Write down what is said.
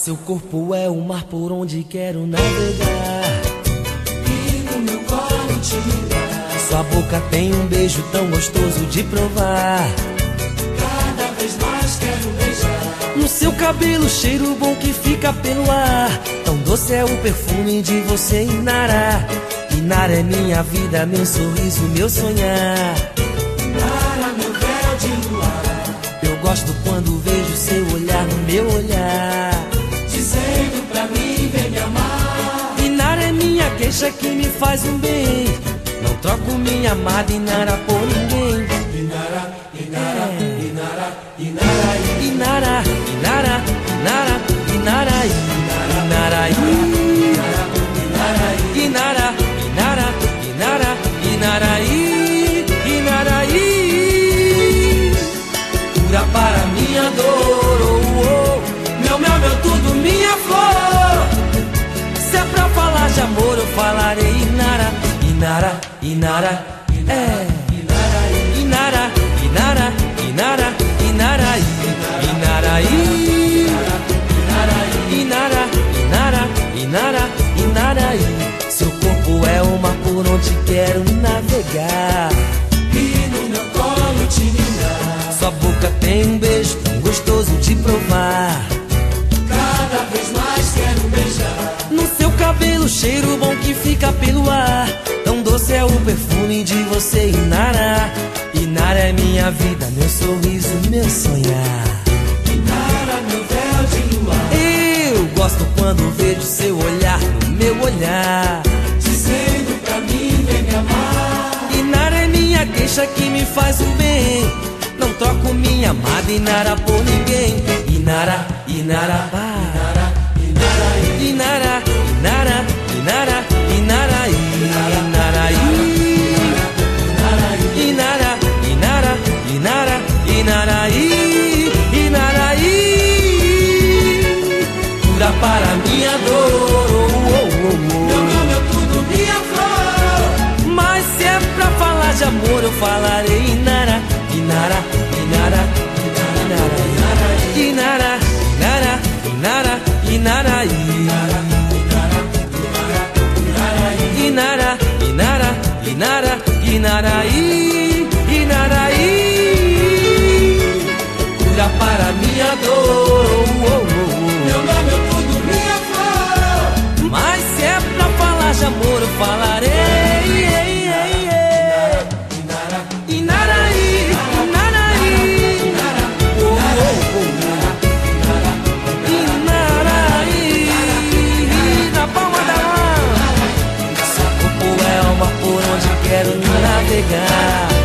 Seu corpo é o mar por onde quero navegar, e no meu colo te dar. sua boca tem um beijo tão gostoso de provar. Cada vez mais quero beijar. No seu cabelo, cheiro bom que fica pelo ar. Tão doce é o perfume de você, Inara. Inara é minha vida, meu sorriso, meu sonhar. Inara, meu véu de luar. Eu gosto quando vejo seu olhar no meu olhar, dizendo pra mim, vem me amar. Inara é minha queixa que me faz um bem. Não troco minha amada Inara por ninguém. Inara, Inara, Inara, Inara, Inara, Inara, Inara, Inara, Inara, Inara, Inara, Inara, Inaraí, Inaraí. Cura para minha dor, oh, oh. Meu mel, meu tudo, minha flor. Se é pra falar de amor, eu falarei Inara, Inara, Inara, é. Inara, Inara, Inara, Inaraí, Inaraí, Inara, Inara, Inara, Inaraí. Seu corpo é o mar por onde quero navegar, e no meu colo te dar. sua boca tem um beijo tão gostoso de provar. Cada vez mais quero beijar. No seu cabelo, cheiro bom que fica pelo ar. Tão doce é o perfume de você, Inara. Inara é minha vida, meu sorriso, meu sonhar. Inara, meu véu de luar. Eu gosto quando vejo seu olhar no meu olhar, dizendo pra mim, vem me amar. Inara é minha queixa que me faz um bem. Não troco minha amada Inara por ninguém. Inara, Inara, Inara, Inara, Inara, Inara, Inara, Inaraí, Inaraí, Inara, Inara, Inara, Inaraí, Inaraí. Cura para minha dor, oh, oh, oh, meu mel, meu tudo, minha flor. mas se é pra falar de amor, eu falarei Inara, Inara, Inara, Inara, Inara, Inara, Inara, Inaraí, Inara, Inara, Inara, Inaraí, Inaraí. Cura para minha dor, oh, oh, Meu mel, meu tudo, minha flor. oh. Mas se é pra falar de amor, eu falarei Inara, Inaraí, Inaraí, oh, oh, oh. Inaraí, na palma da mão. Seu corpo é uma por onde quero navegar.